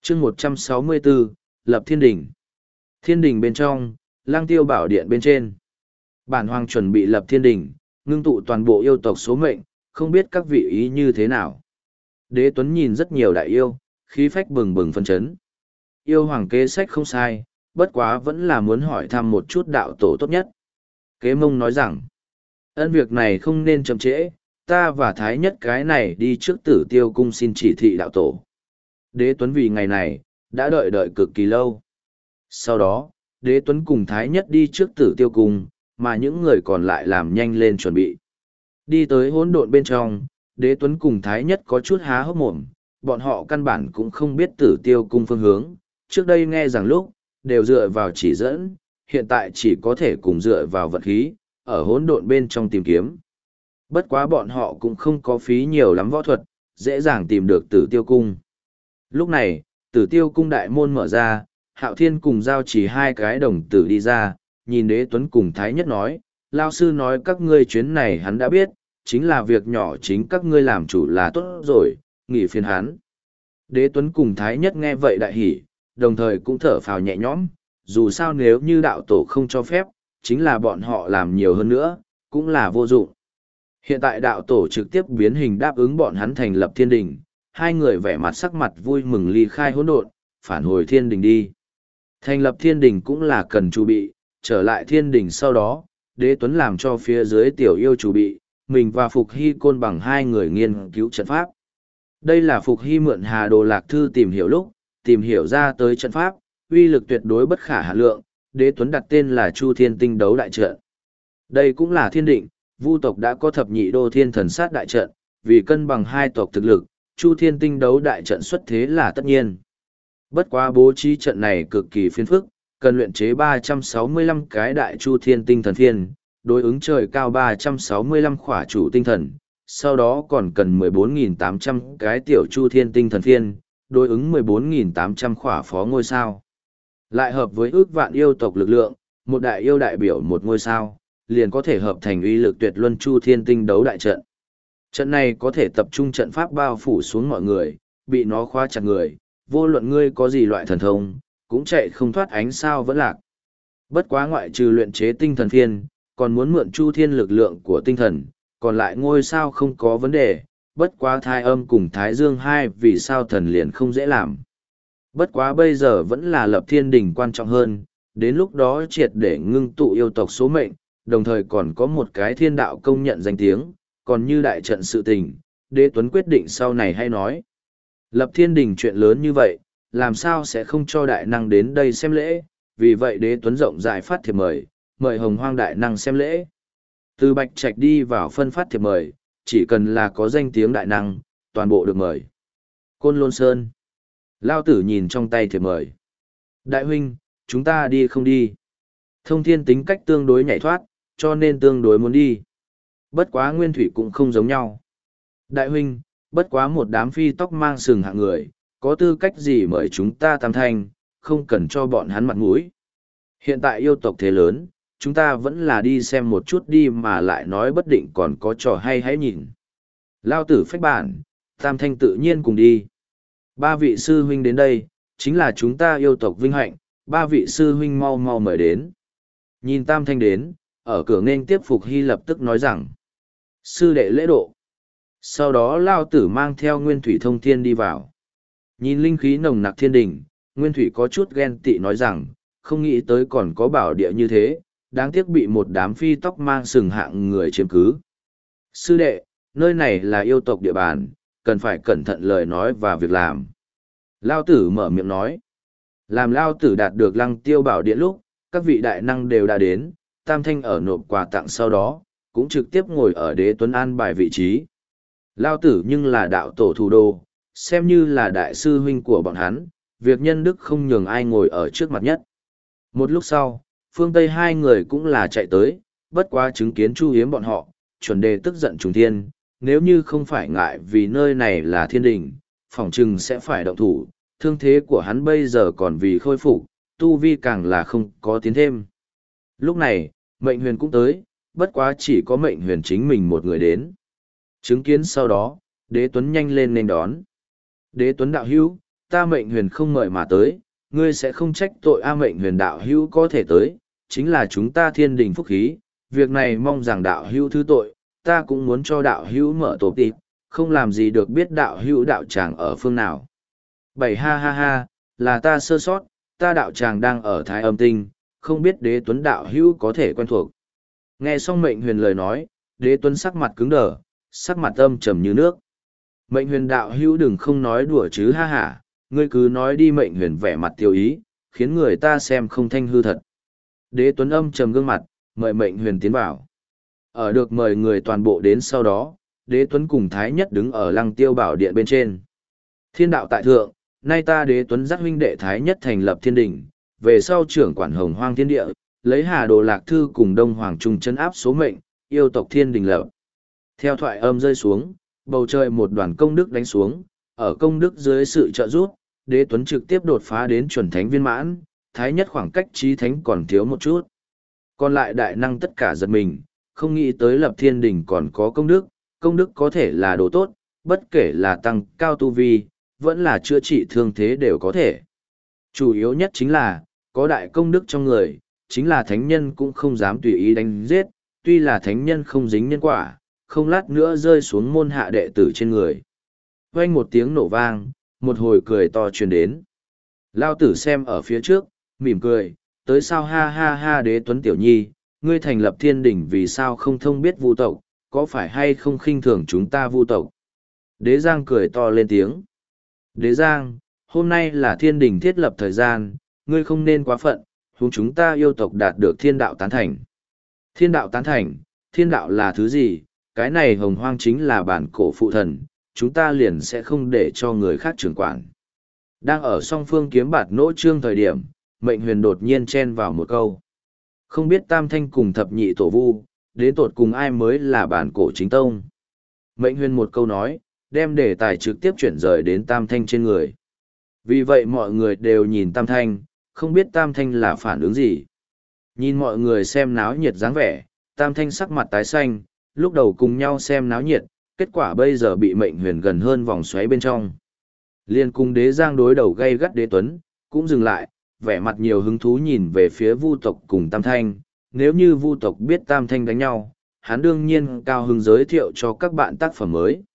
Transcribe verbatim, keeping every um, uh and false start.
chương một trăm sáu mươi bốn, lập thiên đình. Thiên đình bên trong, lang tiêu bảo điện bên trên. Bản hoàng chuẩn bị lập thiên đình, ngưng tụ toàn bộ yêu tộc số mệnh, không biết các vị ý như thế nào. Đế Tuấn nhìn rất nhiều đại yêu, khí phách bừng bừng phân chấn. Yêu hoàng kế sách không sai, bất quá vẫn là muốn hỏi thăm một chút đạo tổ tốt nhất. Kế mông nói rằng, ân việc này không nên chậm trễ, ta và Thái Nhất cái này đi trước Tử Tiêu cung xin chỉ thị đạo tổ. Đế Tuấn vì ngày này, đã đợi đợi cực kỳ lâu. Sau đó, Đế Tuấn cùng Thái Nhất đi trước Tử Tiêu cung, mà những người còn lại làm nhanh lên chuẩn bị. Đi tới hỗn độn bên trong, Đế Tuấn cùng Thái Nhất có chút há hốc mồm, bọn họ căn bản cũng không biết Tử Tiêu cung phương hướng, trước đây nghe rằng lúc, đều dựa vào chỉ dẫn, hiện tại chỉ có thể cùng dựa vào vận khí, ở hỗn độn bên trong tìm kiếm. Bất quá bọn họ cũng không có phí nhiều lắm võ thuật, dễ dàng tìm được Tử Tiêu cung. Lúc này, Tử Tiêu cung đại môn mở ra, Hạo Thiên cùng Giao Chỉ hai cái đồng tử đi ra, nhìn Đế Tuấn cùng Thái Nhất nói, Lao sư nói các ngươi chuyến này hắn đã biết, chính là việc nhỏ chính các ngươi làm chủ là tốt rồi, nghỉ phiền hắn. Đế Tuấn cùng Thái Nhất nghe vậy đại hỉ, đồng thời cũng thở phào nhẹ nhõm, dù sao nếu như đạo tổ không cho phép, chính là bọn họ làm nhiều hơn nữa, cũng là vô dụng. Hiện tại đạo tổ trực tiếp biến hình đáp ứng bọn hắn thành lập thiên đình, hai người vẻ mặt sắc mặt vui mừng ly khai hỗn độn, phản hồi thiên đình đi. Thành lập thiên đình cũng là cần chuẩn bị, trở lại thiên đình sau đó, Đế Tuấn làm cho phía dưới tiểu yêu chuẩn bị, mình và Phục Hy Côn bằng hai người nghiên cứu trận pháp. Đây là Phục Hy mượn Hà Đồ Lạc Thư tìm hiểu lúc, tìm hiểu ra tới trận pháp, uy lực tuyệt đối bất khả hạn lượng, Đế Tuấn đặt tên là Chu Thiên Tinh Đấu Đại Trận. Đây cũng là thiên định, Vu tộc đã có thập nhị đô thiên thần sát đại trận, vì cân bằng hai tộc thực lực, Chu Thiên Tinh Đấu Đại Trận xuất thế là tất nhiên. Bất quá bố trí trận này cực kỳ phiền phức, cần luyện chế ba trăm sáu mươi lăm cái đại Chu Thiên Tinh Thần Phiên, đối ứng trời cao ba trăm sáu mươi lăm khỏa chủ tinh thần, sau đó còn cần mười bốn nghìn tám trăm cái tiểu Chu Thiên Tinh Thần Phiên, đối ứng mười bốn nghìn tám trăm khỏa phó ngôi sao. Lại hợp với ước vạn yêu tộc lực lượng, một đại yêu đại biểu một ngôi sao, liền có thể hợp thành uy lực tuyệt luân Chu Thiên Tinh Đấu Đại Trận. Trận này có thể tập trung trận pháp bao phủ xuống mọi người, bị nó khóa chặt người, vô luận ngươi có gì loại thần thông, cũng chạy không thoát ánh sao vẫn lạc. Bất quá ngoại trừ luyện chế tinh thần phiên, còn muốn mượn Chu Thiên lực lượng của tinh thần, còn lại ngôi sao không có vấn đề, bất quá Thái Âm cùng Thái Dương hai vì sao thần liền không dễ làm. Bất quá bây giờ vẫn là lập thiên đình quan trọng hơn, đến lúc đó triệt để ngưng tụ yêu tộc số mệnh, đồng thời còn có một cái thiên đạo công nhận danh tiếng, còn như đại trận sự tình, Đế Tuấn quyết định sau này hay nói. Lập thiên đình chuyện lớn như vậy, làm sao sẽ không cho đại năng đến đây xem lễ, vì vậy Đế Tuấn rộng rãi phát thiệp mời, mời hồng hoang đại năng xem lễ. Từ Bạch Trạch đi vào phân phát thiệp mời, chỉ cần là có danh tiếng đại năng, toàn bộ được mời. Côn Lôn Sơn. Lao tử nhìn trong tay thiệp mời. Đại huynh, chúng ta đi không đi? Thông Thiên tính cách tương đối nhảy thoát, cho nên tương đối muốn đi. Bất quá Nguyên Thủy cũng không giống nhau. Đại huynh, bất quá một đám phi tóc mang sừng hạng người, có tư cách gì mời chúng ta tam thanh, không cần cho bọn hắn mặt mũi. Hiện tại yêu tộc thế lớn, chúng ta vẫn là đi xem một chút đi mà lại nói bất định còn có trò hay hãy nhìn. Lao tử phách bản, tam thanh tự nhiên cùng đi. Ba vị sư huynh đến đây, chính là chúng ta yêu tộc vinh hạnh, ba vị sư huynh mau mau mời đến. Nhìn tam thanh đến, ở cửa nghênh tiếp Phục Hy lập tức nói rằng, sư đệ lễ độ. Sau đó Lao tử mang theo Nguyên Thủy Thông Thiên đi vào. Nhìn linh khí nồng nặc thiên đình, Nguyên Thủy có chút ghen tị nói rằng, không nghĩ tới còn có bảo địa như thế, đáng tiếc bị một đám phi tóc mang sừng hạng người chiếm cứ. Sư đệ, nơi này là yêu tộc địa bàn, cần phải cẩn thận lời nói và việc làm. Lao tử mở miệng nói. Làm Lao tử đạt được lăng tiêu bảo điện lúc, các vị đại năng đều đã đến, tam thanh ở nộp quà tặng sau đó, cũng trực tiếp ngồi ở Đế Tuấn an bài vị trí. Lao tử nhưng là đạo tổ thủ đô, xem như là đại sư huynh của bọn hắn, việc nhân đức không nhường ai ngồi ở trước mặt nhất. Một lúc sau, phương Tây hai người cũng là chạy tới, bất quá chứng kiến Chu Hiếm bọn họ, chuẩn đề tức giận trùng thiên, nếu như không phải ngại vì nơi này là thiên đình, phỏng chừng sẽ phải động thủ, thương thế của hắn bây giờ còn vì khôi phục, tu vi càng là không có tiến thêm. Lúc này, mệnh huyền cũng tới, bất quá chỉ có mệnh huyền chính mình một người đến. Chứng kiến sau đó, Đế Tuấn nhanh lên nên đón. Đế Tuấn đạo hữu, ta mệnh huyền không mời mà tới, ngươi sẽ không trách tội a mệnh huyền đạo hữu có thể tới, chính là chúng ta thiên đình phúc khí, việc này mong rằng đạo hữu thứ tội, ta cũng muốn cho đạo hữu mở tổ tịp, không làm gì được biết đạo hữu đạo tràng ở phương nào. Bảy ha ha ha, là ta sơ sót, ta đạo tràng đang ở Thái Âm Tinh, không biết Đế Tuấn đạo hữu có thể quen thuộc. Nghe xong mệnh huyền lời nói, Đế Tuấn sắc mặt cứng đờ, sắc mặt âm trầm như nước. Mệnh huyền đạo hữu đừng không nói đùa chứ ha hả, ngươi cứ nói đi. Mệnh huyền vẻ mặt tiêu ý, khiến người ta xem không thanh hư thật. Đế Tuấn âm trầm gương mặt, mời mệnh huyền tiến vào. Ở được mời người toàn bộ đến sau đó, Đế Tuấn cùng Thái Nhất đứng ở Lăng Tiêu Bảo Điện bên trên. Thiên đạo tại thượng, nay ta Đế Tuấn dắt huynh đệ Thái Nhất thành lập thiên đình, về sau trưởng quản hồng hoang thiên địa, lấy Hà Đồ Lạc Thư cùng Đông Hoàng Trung chân áp số mệnh, yêu tộc thiên đình lập. Theo thoại âm rơi xuống, bầu trời một đoàn công đức đánh xuống, ở công đức dưới sự trợ giúp, Đế Tuấn trực tiếp đột phá đến chuẩn thánh viên mãn, Thái Nhất khoảng cách chí thánh còn thiếu một chút. Còn lại đại năng tất cả giật mình, không nghĩ tới lập thiên đình còn có công đức, công đức có thể là đồ tốt, bất kể là tăng cao tu vi, vẫn là chữa trị thương thế đều có thể. Chủ yếu nhất chính là, có đại công đức trong người, chính là thánh nhân cũng không dám tùy ý đánh giết, tuy là thánh nhân không dính nhân quả, không lát nữa rơi xuống môn hạ đệ tử trên người. Vang một tiếng nổ vang, một hồi cười to truyền đến. Lao tử xem ở phía trước, mỉm cười, tới sao ha ha ha. Đế Tuấn tiểu nhi, ngươi thành lập thiên đình vì sao không thông biết vu tộc, có phải hay không khinh thường chúng ta vu tộc? Đế Giang cười to lên tiếng. Đế Giang, hôm nay là thiên đình thiết lập thời gian, ngươi không nên quá phận, huống chúng ta yêu tộc đạt được thiên đạo tán thành. Thiên đạo tán thành, thiên đạo là thứ gì? Cái này hồng hoang chính là bản cổ phụ thần, chúng ta liền sẽ không để cho người khác trưởng quản. Đang ở song phương kiếm bạt nỗ trương thời điểm, mệnh huyền đột nhiên chen vào một câu. Không biết tam thanh cùng thập nhị tổ vu, đến tột cùng ai mới là bản cổ chính tông. Mệnh huyền một câu nói, đem đề tài trực tiếp chuyển rời đến tam thanh trên người. Vì vậy mọi người đều nhìn tam thanh, không biết tam thanh là phản ứng gì. Nhìn mọi người xem náo nhiệt dáng vẻ, tam thanh sắc mặt tái xanh, lúc đầu cùng nhau xem náo nhiệt, kết quả bây giờ bị mệnh huyền gần hơn vòng xoáy bên trong. Liên cung Đế Giang đối đầu gay gắt Đế Tuấn, cũng dừng lại, vẻ mặt nhiều hứng thú nhìn về phía vu tộc cùng tam thanh. Nếu như vu tộc biết tam thanh đánh nhau, hắn đương nhiên cao hứng giới thiệu cho các bạn tác phẩm mới.